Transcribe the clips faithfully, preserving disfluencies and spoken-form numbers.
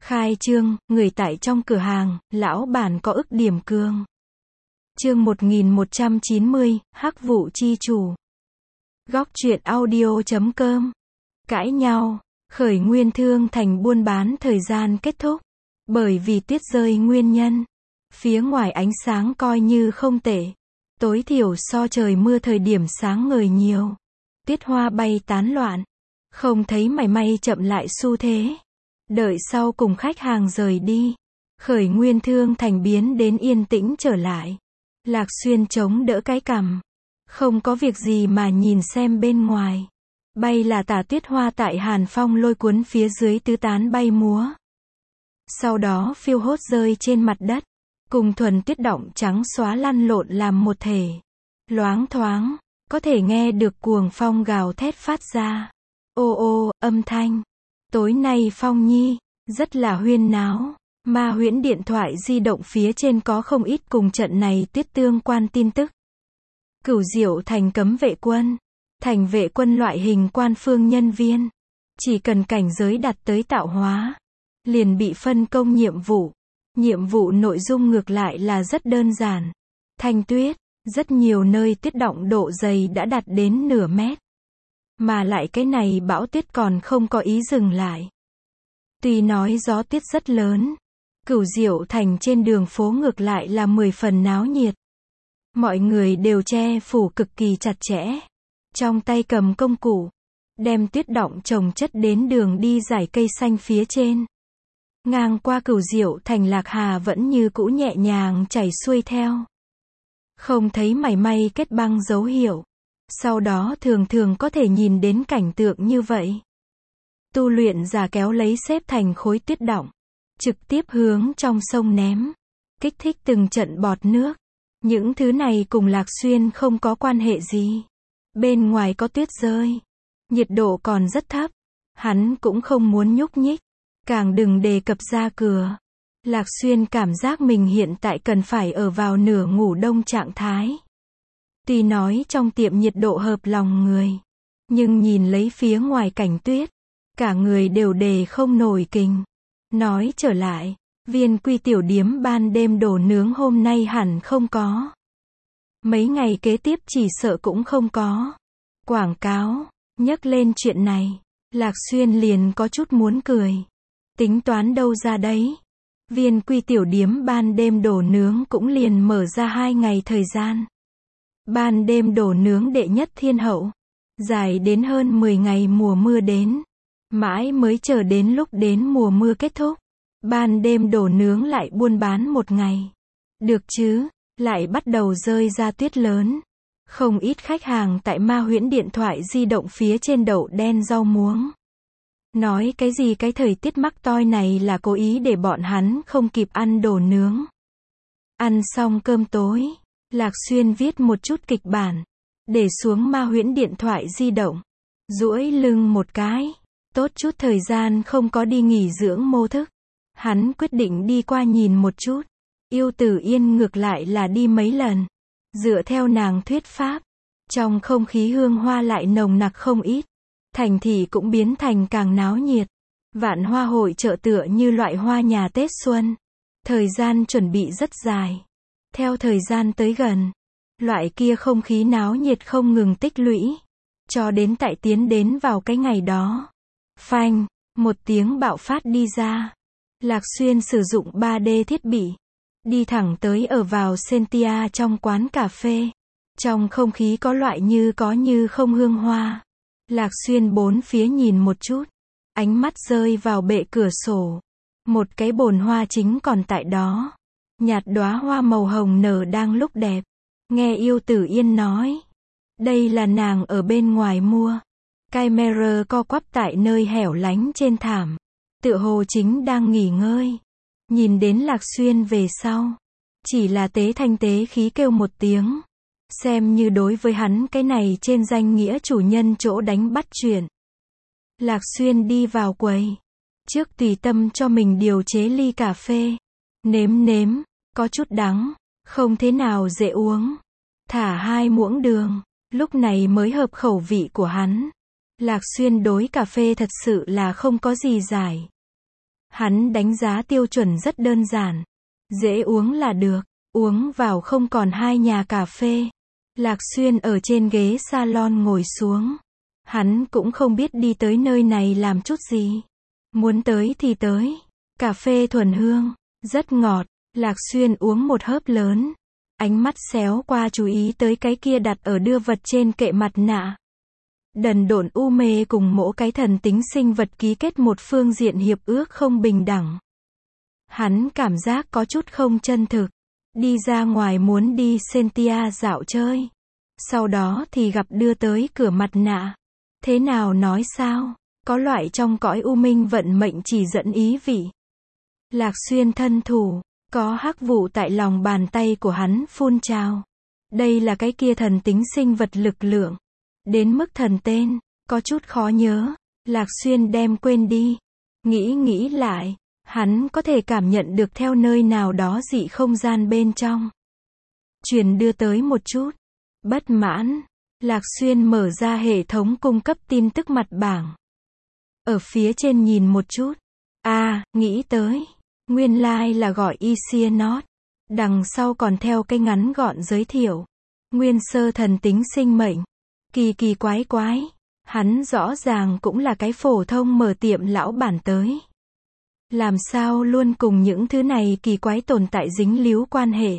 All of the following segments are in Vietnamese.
Khai trương, người tại trong cửa hàng, lão bản có ức điểm cương. Chương một nghìn một trăm chín mươi, Hắc vụ chi chủ. Góc truyện audio chấm com. Cãi nhau, khởi nguyên thương thành buôn bán thời gian kết thúc. Bởi vì tuyết rơi nguyên nhân. Phía ngoài ánh sáng coi như không tệ. Tối thiểu so trời mưa thời điểm sáng ngời nhiều. Tuyết hoa bay tán loạn. Không thấy mảy may chậm lại xu thế. Đợi sau cùng khách hàng rời đi. Khởi nguyên thương thành biến đến yên tĩnh trở lại. Lạc Xuyên chống đỡ cái cằm. Không có việc gì mà nhìn xem bên ngoài. Bay là tả tuyết hoa tại hàn phong lôi cuốn phía dưới tứ tán bay múa. Sau đó phiêu hốt rơi trên mặt đất. Cùng thuần tuyết đọng trắng xóa lăn lộn làm một thể. Loáng thoáng, có thể nghe được cuồng phong gào thét phát ra. Ô ô, âm thanh. Tối nay Phong Nhi, rất là huyên náo. Ma huyễn điện thoại di động phía trên có không ít cùng trận này tuyết tương quan tin tức. Cửu Diệu thành cấm vệ quân. Thành vệ quân loại hình quan phương nhân viên. Chỉ cần cảnh giới đạt tới tạo hóa. Liền bị phân công nhiệm vụ. Nhiệm vụ nội dung ngược lại là rất đơn giản. Thanh tuyết, rất nhiều nơi tuyết đọng độ dày đã đạt đến nửa mét. Mà lại cái này bão tuyết còn không có ý dừng lại. Tuy nói gió tuyết rất lớn. Cửu Diệu thành trên đường phố ngược lại là mười phần náo nhiệt. Mọi người đều che phủ cực kỳ chặt chẽ. Trong tay cầm công cụ. Đem tuyết đọng chồng chất đến đường đi dải cây xanh phía trên. Ngang qua Cửu Diệu thành Lạc Hà vẫn như cũ nhẹ nhàng chảy xuôi theo. Không thấy mảy may kết băng dấu hiệu. Sau đó thường thường có thể nhìn đến cảnh tượng như vậy. Tu luyện giả kéo lấy xếp thành khối tuyết đọng. Trực tiếp hướng trong sông ném. Kích thích từng trận bọt nước. Những thứ này cùng Lạc Xuyên không có quan hệ gì. Bên ngoài có tuyết rơi. Nhiệt độ còn rất thấp. Hắn cũng không muốn nhúc nhích. Càng đừng đề cập ra cửa. Lạc Xuyên cảm giác mình hiện tại cần phải ở vào nửa ngủ đông trạng thái. Tuy nói trong tiệm nhiệt độ hợp lòng người. Nhưng nhìn lấy phía ngoài cảnh tuyết. Cả người đều đề không nổi kình. Nói trở lại. Viên Quy tiểu điếm ban đêm đồ nướng hôm nay hẳn không có. Mấy ngày kế tiếp chỉ sợ cũng không có. Quảng cáo. Nhắc lên chuyện này. Lạc Xuyên liền có chút muốn cười. Tính toán đâu ra đấy. Viên Quy tiểu điếm ban đêm đồ nướng cũng liền mở ra hai ngày thời gian. Ban đêm đồ nướng đệ nhất thiên hậu. Dài đến hơn mười ngày mùa mưa đến. Mãi mới chờ đến lúc đến mùa mưa kết thúc. Ban đêm đồ nướng lại buôn bán một ngày. Được chứ, lại bắt đầu rơi ra tuyết lớn. Không ít khách hàng tại ma huyễn điện thoại di động phía trên đậu đen rau muống. Nói cái gì cái thời tiết mắc toi này là cố ý để bọn hắn không kịp ăn đồ nướng. Ăn xong cơm tối. Lạc Xuyên viết một chút kịch bản. Để xuống ma huyễn điện thoại di động. Duỗi lưng một cái. Tốt chút thời gian không có đi nghỉ dưỡng mô thức. Hắn quyết định đi qua nhìn một chút. Yêu Tử Yên ngược lại là đi mấy lần. Dựa theo nàng thuyết pháp. Trong không khí hương hoa lại nồng nặc không ít. Thành thị cũng biến thành càng náo nhiệt. Vạn hoa hội chợ tựa như loại hoa nhà Tết xuân. Thời gian chuẩn bị rất dài. Theo thời gian tới gần. Loại kia không khí náo nhiệt không ngừng tích lũy. Cho đến tại tiến đến vào cái ngày đó. Phanh, một tiếng bạo phát đi ra. Lạc Xuyên sử dụng ba D thiết bị. Đi thẳng tới ở vào Sentia trong quán cà phê. Trong không khí có loại như có như không hương hoa. Lạc Xuyên bốn phía nhìn một chút. Ánh mắt rơi vào bệ cửa sổ. Một cái bồn hoa chính còn tại đó. Nhạt đóa hoa màu hồng nở đang lúc đẹp. Nghe Yêu Tử Yên nói. Đây là nàng ở bên ngoài mua. Camera co quắp tại nơi hẻo lánh trên thảm. Tựa hồ chính đang nghỉ ngơi. Nhìn đến Lạc Xuyên về sau. Chỉ là tế thanh tế khí kêu một tiếng. Xem như đối với hắn cái này trên danh nghĩa chủ nhân chỗ đánh bắt chuyện. Lạc Xuyên đi vào quầy. Trước tùy tâm cho mình điều chế ly cà phê. Nếm nếm, có chút đắng, không thế nào dễ uống. Thả hai muỗng đường, lúc này mới hợp khẩu vị của hắn. Lạc Xuyên đối cà phê thật sự là không có gì giải. Hắn đánh giá tiêu chuẩn rất đơn giản. Dễ uống là được, uống vào không còn hai nhà cà phê. Lạc Xuyên ở trên ghế salon ngồi xuống. Hắn cũng không biết đi tới nơi này làm chút gì. Muốn tới thì tới. Cà phê thuần hương, rất ngọt. Lạc Xuyên uống một hớp lớn. Ánh mắt xéo qua chú ý tới cái kia đặt ở đưa vật trên kệ mặt nạ. Đần độn u mê cùng mỗi cái thần tính sinh vật ký kết một phương diện hiệp ước không bình đẳng. Hắn cảm giác có chút không chân thực. Đi ra ngoài muốn đi Sentia dạo chơi. Sau đó thì gặp đưa tới cửa mặt nạ. Thế nào nói sao? Có loại trong cõi u minh vận mệnh chỉ dẫn ý vị. Lạc Xuyên thân thủ, có hắc vụ tại lòng bàn tay của hắn phun trào. Đây là cái kia thần tính sinh vật lực lượng. Đến mức thần tên, có chút khó nhớ. Lạc Xuyên đem quên đi. Nghĩ nghĩ lại, hắn có thể cảm nhận được theo nơi nào đó dị không gian bên trong. Truyền đưa tới một chút. Bất mãn. Lạc Xuyên mở ra hệ thống cung cấp tin tức mặt bảng. Ở phía trên nhìn một chút. À, nghĩ tới. Nguyên lai like là gọi Isianot. Đằng sau còn theo cái ngắn gọn giới thiệu. Nguyên sơ thần tính sinh mệnh. Kỳ kỳ quái quái. Hắn rõ ràng cũng là cái phổ thông mở tiệm lão bản tới. Làm sao luôn cùng những thứ này kỳ quái tồn tại dính líu quan hệ.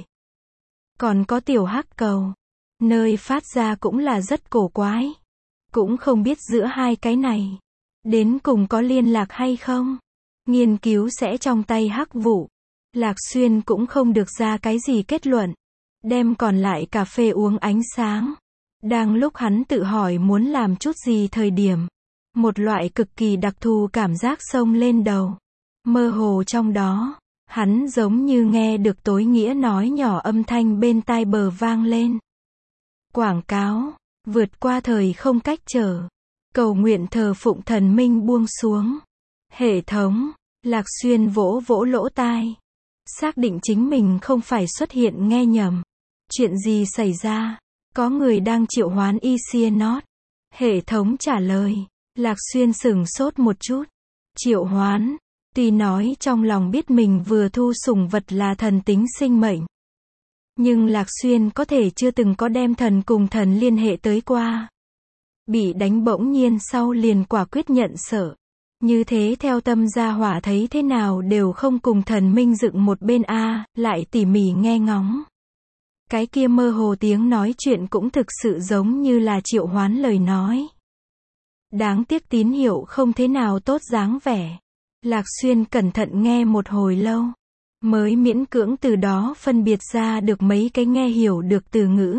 Còn có tiểu hắc cầu. Nơi phát ra cũng là rất cổ quái. Cũng không biết giữa hai cái này. Đến cùng có liên lạc hay không. Nghiên cứu sẽ trong tay hắc vụ. Lạc Xuyên cũng không được ra cái gì kết luận. Đem còn lại cà phê uống ánh sáng. Đang lúc hắn tự hỏi muốn làm chút gì thời điểm. Một loại cực kỳ đặc thù cảm giác xông lên đầu. Mơ hồ trong đó. Hắn giống như nghe được tối nghĩa nói nhỏ âm thanh bên tai bờ vang lên. Quảng cáo. Vượt qua thời không cách trở. Cầu nguyện thờ phụng thần minh buông xuống. Hệ thống. Lạc Xuyên vỗ vỗ lỗ tai. Xác định chính mình không phải xuất hiện nghe nhầm. Chuyện gì xảy ra? Có người đang triệu hoán Isianot. Hệ thống trả lời. Lạc Xuyên sửng sốt một chút. Triệu hoán. Tuy nói trong lòng biết mình vừa thu sủng vật là thần tính sinh mệnh. Nhưng Lạc Xuyên có thể chưa từng có đem thần cùng thần liên hệ tới qua. Bị đánh bỗng nhiên sau liền quả quyết nhận sợ. Như thế theo tâm gia hỏa thấy thế nào đều không cùng thần minh dựng một bên a, lại tỉ mỉ nghe ngóng. Cái kia mơ hồ tiếng nói chuyện cũng thực sự giống như là triệu hoán lời nói. Đáng tiếc tín hiệu không thế nào tốt dáng vẻ. Lạc Xuyên cẩn thận nghe một hồi lâu. Mới miễn cưỡng từ đó phân biệt ra được mấy cái nghe hiểu được từ ngữ.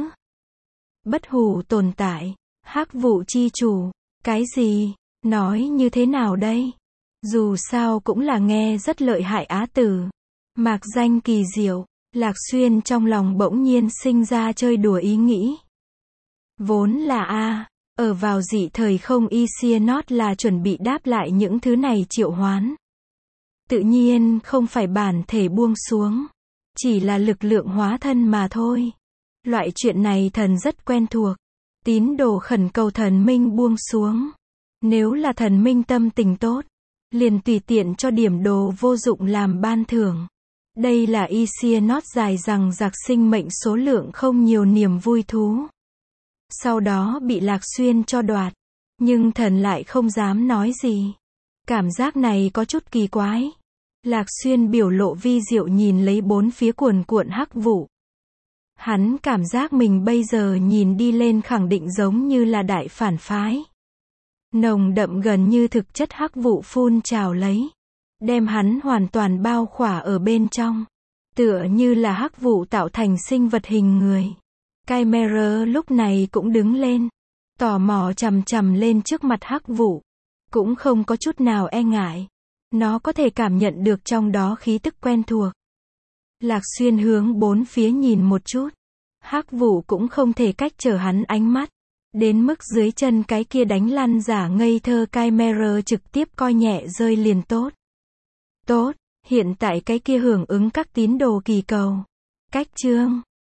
Bất hủ tồn tại. Hắc vụ chi chủ. Cái gì? Nói như thế nào đây? Dù sao cũng là nghe rất lợi hại á từ. Mạc danh kỳ diệu. Lạc Xuyên trong lòng bỗng nhiên sinh ra chơi đùa ý nghĩ. Vốn là a, ở vào dị thời không Isianot là chuẩn bị đáp lại những thứ này triệu hoán. Tự nhiên không phải bản thể buông xuống. Chỉ là lực lượng hóa thân mà thôi. Loại chuyện này thần rất quen thuộc. Tín đồ khẩn cầu thần minh buông xuống. Nếu là thần minh tâm tình tốt, liền tùy tiện cho điểm đồ vô dụng làm ban thưởng. Đây là Isianot dài rằng giặc sinh mệnh số lượng không nhiều niềm vui thú. Sau đó bị Lạc Xuyên cho đoạt. Nhưng thần lại không dám nói gì. Cảm giác này có chút kỳ quái. Lạc Xuyên biểu lộ vi diệu nhìn lấy bốn phía cuồn cuộn hắc vụ. Hắn cảm giác mình bây giờ nhìn đi lên khẳng định giống như là đại phản phái. Nồng đậm gần như thực chất hắc vụ phun trào lấy. Đem hắn hoàn toàn bao khỏa ở bên trong. Tựa như là hắc vụ tạo thành sinh vật hình người. Chimera lúc này cũng đứng lên. Tò mò chằm chằm lên trước mặt hắc vụ. Cũng không có chút nào e ngại. Nó có thể cảm nhận được trong đó khí tức quen thuộc. Lạc Xuyên hướng bốn phía nhìn một chút. Hắc vụ cũng không thể cách trở hắn ánh mắt. Đến mức dưới chân cái kia đánh lăn giả ngây thơ Chimera trực tiếp coi nhẹ rơi liền tốt. Tốt, hiện tại cái kia hưởng ứng các tín đồ kỳ cầu. Cách chương